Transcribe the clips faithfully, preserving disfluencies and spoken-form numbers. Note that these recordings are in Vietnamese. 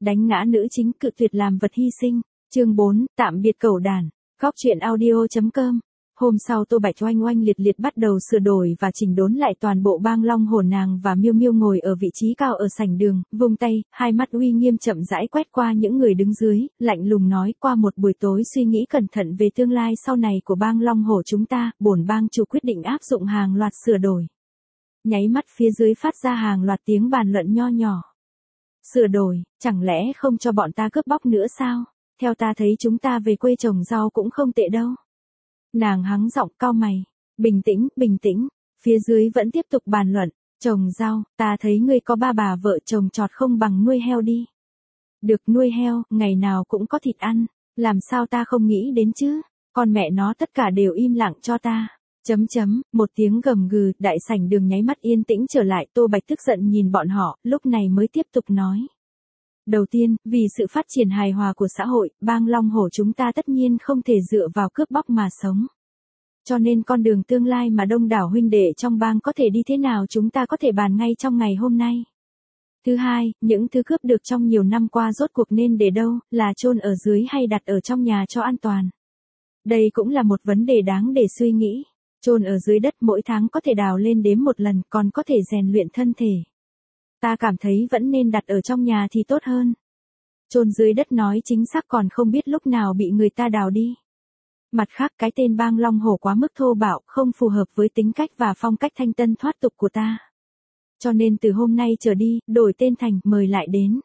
đánh ngã nữ chính cự tuyệt làm vật hy sinh. Chương bốn, tạm biệt cẩu đàn. Góc truyện audio chấm com. Hôm sau Tô Bạch oanh oanh liệt liệt bắt đầu sửa đổi và chỉnh đốn lại toàn bộ bang long hổ. Nàng và Miêu Miêu ngồi ở vị trí cao ở sảnh đường, vung tay, hai mắt uy nghiêm chậm rãi quét qua những người đứng dưới, lạnh lùng nói: qua một buổi tối suy nghĩ cẩn thận về tương lai sau này của bang long hổ chúng ta, bổn bang chủ quyết định áp dụng hàng loạt sửa đổi. Nháy mắt phía dưới phát ra hàng loạt tiếng bàn luận nho nhỏ. Sửa đổi, chẳng lẽ không cho bọn ta cướp bóc nữa sao? Theo ta thấy chúng ta về quê trồng rau cũng không tệ đâu. Nàng hắng giọng cau mày. Bình tĩnh, bình tĩnh. Phía dưới vẫn tiếp tục bàn luận. Trồng rau, ta thấy ngươi có ba bà vợ chồng trọt không bằng nuôi heo đi. Được, nuôi heo, ngày nào cũng có thịt ăn. Làm sao ta không nghĩ đến chứ? Con mẹ nó tất cả đều im lặng cho ta. Chấm chấm, một tiếng gầm gừ, đại sảnh đường nháy mắt yên tĩnh trở lại. Tô Bạch tức giận nhìn bọn họ, lúc này mới tiếp tục nói. Đầu tiên, vì sự phát triển hài hòa của xã hội, bang long hổ chúng ta tất nhiên không thể dựa vào cướp bóc mà sống. Cho nên con đường tương lai mà đông đảo huynh đệ trong bang có thể đi thế nào chúng ta có thể bàn ngay trong ngày hôm nay. Thứ hai, những thứ cướp được trong nhiều năm qua rốt cuộc nên để đâu, là chôn ở dưới hay đặt ở trong nhà cho an toàn. Đây cũng là một vấn đề đáng để suy nghĩ. Chôn ở dưới đất mỗi tháng có thể đào lên đếm một lần, còn có thể rèn luyện thân thể. Ta cảm thấy vẫn nên đặt ở trong nhà thì tốt hơn. Chôn dưới đất nói chính xác còn không biết lúc nào bị người ta đào đi. Mặt khác, cái tên bang long hổ quá mức thô bạo, không phù hợp với tính cách và phong cách thanh tân thoát tục của ta. Cho nên từ hôm nay trở đi, đổi tên thành mời lại đến.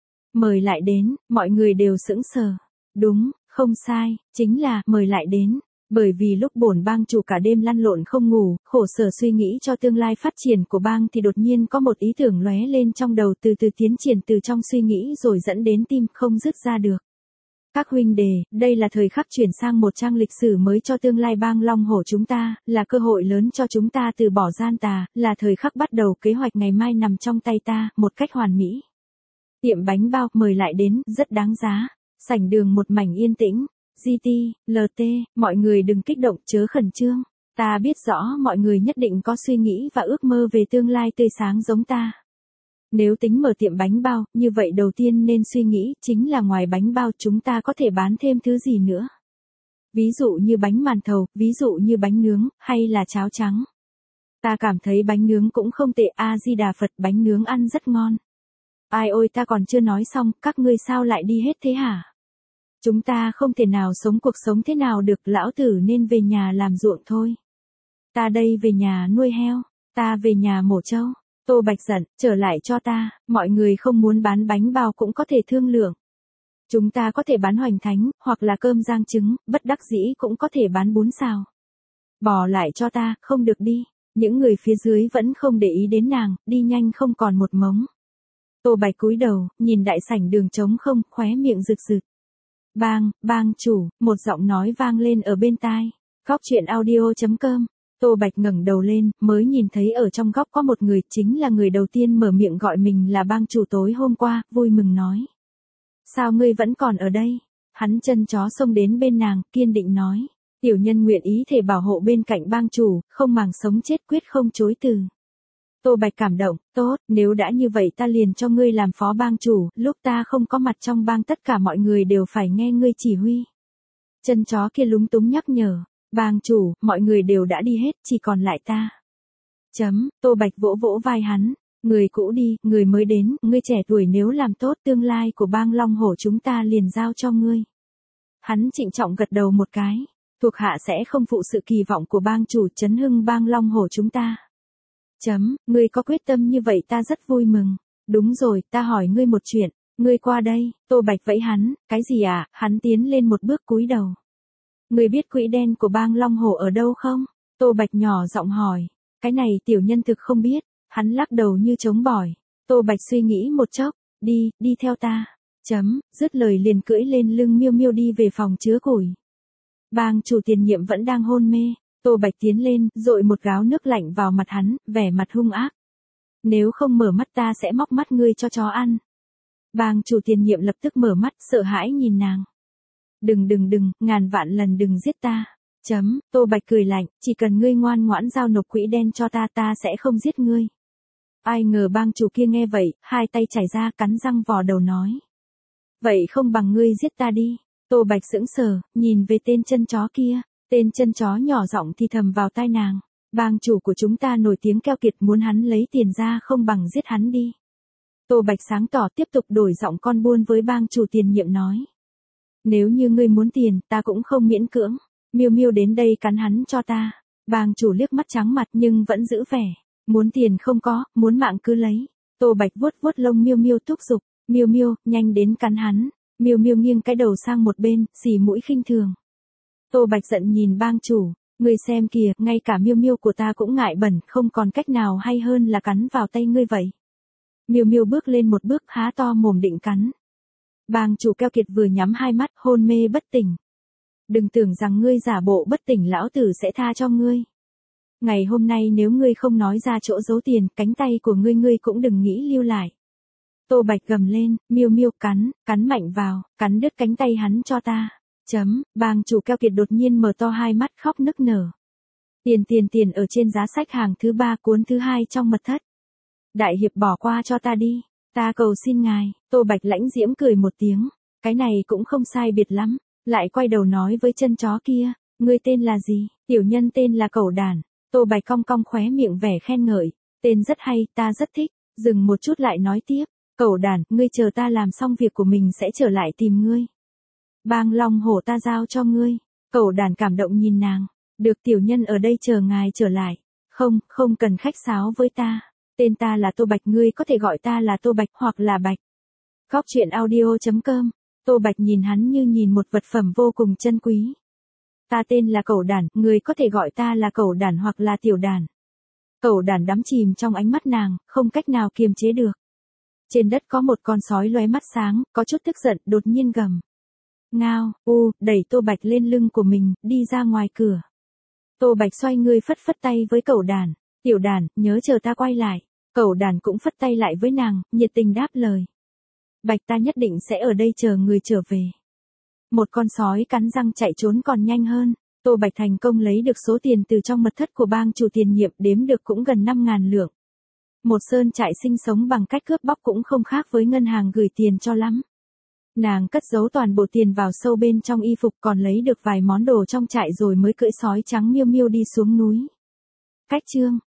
Mời lại đến, mọi người đều sững sờ. Đúng, không sai, chính là mời lại đến. Bởi vì lúc bổn bang chủ cả đêm lăn lộn không ngủ, khổ sở suy nghĩ cho tương lai phát triển của bang thì đột nhiên có một ý tưởng lóe lên trong đầu, từ từ tiến triển từ trong suy nghĩ rồi dẫn đến tim không dứt ra được. Các huynh đệ, đây là thời khắc chuyển sang một trang lịch sử mới cho tương lai bang long hổ chúng ta, là cơ hội lớn cho chúng ta từ bỏ gian tà, là thời khắc bắt đầu kế hoạch ngày mai nằm trong tay ta, một cách hoàn mỹ. Tiệm bánh bao mời lại đến, rất đáng giá. Sảnh đường một mảnh yên tĩnh. giê tê, lờ tê, mọi người đừng kích động, chớ khẩn trương. Ta biết rõ mọi người nhất định có suy nghĩ và ước mơ về tương lai tươi sáng giống ta. Nếu tính mở tiệm bánh bao, như vậy đầu tiên nên suy nghĩ chính là ngoài bánh bao chúng ta có thể bán thêm thứ gì nữa. Ví dụ như bánh màn thầu, ví dụ như bánh nướng, hay là cháo trắng. Ta cảm thấy bánh nướng cũng không tệ, A-di-đà Phật, bánh nướng ăn rất ngon. Ai ôi, ta còn chưa nói xong, các ngươi sao lại đi hết thế hả? Chúng ta không thể nào sống cuộc sống thế nào được, lão tử nên về nhà làm ruộng thôi. Ta đây về nhà nuôi heo, ta về nhà mổ trâu. Tô Bạch giận, trở lại cho ta, mọi người không muốn bán bánh bao cũng có thể thương lượng. Chúng ta có thể bán hoành thánh, hoặc là cơm rang trứng, bất đắc dĩ cũng có thể bán bún xào. Bỏ lại cho ta, không được đi. Những người phía dưới vẫn không để ý đến nàng, đi nhanh không còn một mống. Tô Bạch cúi đầu, nhìn đại sảnh đường trống không, khóe miệng rực rực. Bang, bang chủ, một giọng nói vang lên ở bên tai. Góc truyện audio chấm com. Tô Bạch ngẩng đầu lên, mới nhìn thấy ở trong góc có một người, chính là người đầu tiên mở miệng gọi mình là bang chủ tối hôm qua, vui mừng nói. Sao ngươi vẫn còn ở đây? Hắn chân chó xông đến bên nàng, kiên định nói. Tiểu nhân nguyện ý thể bảo hộ bên cạnh bang chủ, không màng sống chết quyết không chối từ. Tô Bạch cảm động, tốt, nếu đã như vậy ta liền cho ngươi làm phó bang chủ, lúc ta không có mặt trong bang tất cả mọi người đều phải nghe ngươi chỉ huy. Chân chó kia lúng túng nhắc nhở, bang chủ, mọi người đều đã đi hết, chỉ còn lại ta. Chấm, Tô Bạch vỗ vỗ vai hắn, người cũ đi, người mới đến, ngươi trẻ tuổi nếu làm tốt tương lai của bang long hổ chúng ta liền giao cho ngươi. Hắn trịnh trọng gật đầu một cái, thuộc hạ sẽ không phụ sự kỳ vọng của bang chủ, chấn hưng bang long hổ chúng ta. Chấm, ngươi có quyết tâm như vậy ta rất vui mừng. Đúng rồi, ta hỏi ngươi một chuyện, ngươi qua đây. Tô Bạch vẫy hắn, cái gì à? Hắn tiến lên một bước cúi đầu. Ngươi biết quỹ đen của bang long hổ ở đâu không? Tô Bạch nhỏ giọng hỏi, cái này tiểu nhân thực không biết. Hắn lắc đầu như chống bỏi. Tô Bạch suy nghĩ một chốc, đi, đi theo ta. Chấm, dứt lời liền cưỡi lên lưng Miêu Miêu đi về phòng chứa củi. Bang chủ tiền nhiệm vẫn đang hôn mê. Tô Bạch tiến lên, dội một gáo nước lạnh vào mặt hắn, vẻ mặt hung ác. Nếu không mở mắt ta sẽ móc mắt ngươi cho chó ăn. Bang chủ tiền nhiệm lập tức mở mắt, sợ hãi nhìn nàng. Đừng đừng đừng, ngàn vạn lần đừng giết ta. Chấm, Tô Bạch cười lạnh, chỉ cần ngươi ngoan ngoãn giao nộp quỹ đen cho ta ta sẽ không giết ngươi. Ai ngờ bang chủ kia nghe vậy, hai tay chảy ra cắn răng vò đầu nói. Vậy không bằng ngươi giết ta đi. Tô Bạch sững sờ, nhìn về tên chân chó kia. Tên chân chó nhỏ giọng thì thầm vào tai nàng. Bang chủ của chúng ta nổi tiếng keo kiệt, muốn hắn lấy tiền ra không bằng giết hắn đi. Tô Bạch sáng tỏ tiếp tục đổi giọng con buôn với bang chủ tiền nhiệm nói. Nếu như ngươi muốn tiền, ta cũng không miễn cưỡng. Miêu Miêu đến đây cắn hắn cho ta. Bang chủ liếc mắt trắng mặt nhưng vẫn giữ vẻ. Muốn tiền không có, muốn mạng cứ lấy. Tô Bạch vuốt vuốt lông Miêu Miêu thúc giục. Miêu Miêu, nhanh đến cắn hắn. Miêu Miêu nghiêng cái đầu sang một bên, xì mũi khinh thường. Tô Bạch giận nhìn bang chủ. Ngươi xem kìa, ngay cả Miêu Miêu của ta cũng ngại bẩn, không còn cách nào hay hơn là cắn vào tay ngươi vậy. Miêu Miêu bước lên một bước, há to mồm định cắn. Bang chủ keo kiệt vừa nhắm hai mắt, hôn mê bất tỉnh. Đừng tưởng rằng ngươi giả bộ bất tỉnh lão tử sẽ tha cho ngươi. Ngày hôm nay nếu ngươi không nói ra chỗ giấu tiền, cánh tay của ngươi ngươi cũng đừng nghĩ lưu lại. Tô Bạch gầm lên, Miêu Miêu cắn, cắn mạnh vào, cắn đứt cánh tay hắn cho ta. Chấm, bang chủ keo kiệt đột nhiên mở to hai mắt khóc nức nở. Tiền tiền tiền ở trên giá sách hàng thứ ba cuốn thứ hai trong mật thất. Đại hiệp bỏ qua cho ta đi, ta cầu xin ngài. Tô Bạch lãnh diễm cười một tiếng, cái này cũng không sai biệt lắm, lại quay đầu nói với chân chó kia, ngươi tên là gì? Tiểu nhân tên là Cẩu Đản. Tô Bạch cong cong khóe miệng vẻ khen ngợi, tên rất hay, ta rất thích. Dừng một chút lại nói tiếp, Cẩu Đản, ngươi chờ ta làm xong việc của mình sẽ trở lại tìm ngươi. Bang Long Hổ ta giao cho ngươi. Cẩu Đản cảm động nhìn nàng, được tiểu nhân ở đây chờ ngài trở lại. Không, không cần khách sáo với ta. Tên ta là Tô Bạch, ngươi có thể gọi ta là Tô Bạch hoặc là Bạch. Góc truyện audio chấm com. Tô Bạch nhìn hắn như nhìn một vật phẩm vô cùng chân quý. Ta tên là Cẩu Đản, ngươi có thể gọi ta là Cẩu Đản hoặc là Tiểu Đản. Cẩu Đản đắm chìm trong ánh mắt nàng, không cách nào kiềm chế được. Trên đất có một con sói lóe mắt sáng, có chút tức giận, đột nhiên gầm. Ngao, u, đẩy Tô Bạch lên lưng của mình, đi ra ngoài cửa. Tô Bạch xoay người phất phất tay với Cẩu Đản. Tiểu Đản, nhớ chờ ta quay lại. Cẩu Đản cũng phất tay lại với nàng, nhiệt tình đáp lời. Bạch, ta nhất định sẽ ở đây chờ người trở về. Một con sói cắn răng chạy trốn còn nhanh hơn. Tô Bạch thành công lấy được số tiền từ trong mật thất của bang chủ tiền nhiệm, đếm được cũng gần năm ngàn lượng. Một sơn trại sinh sống bằng cách cướp bóc cũng không khác với ngân hàng gửi tiền cho lắm. Nàng cất giấu toàn bộ tiền vào sâu bên trong y phục, còn lấy được vài món đồ trong trại rồi mới cưỡi sói trắng Miêu Miêu đi xuống núi. Cách chương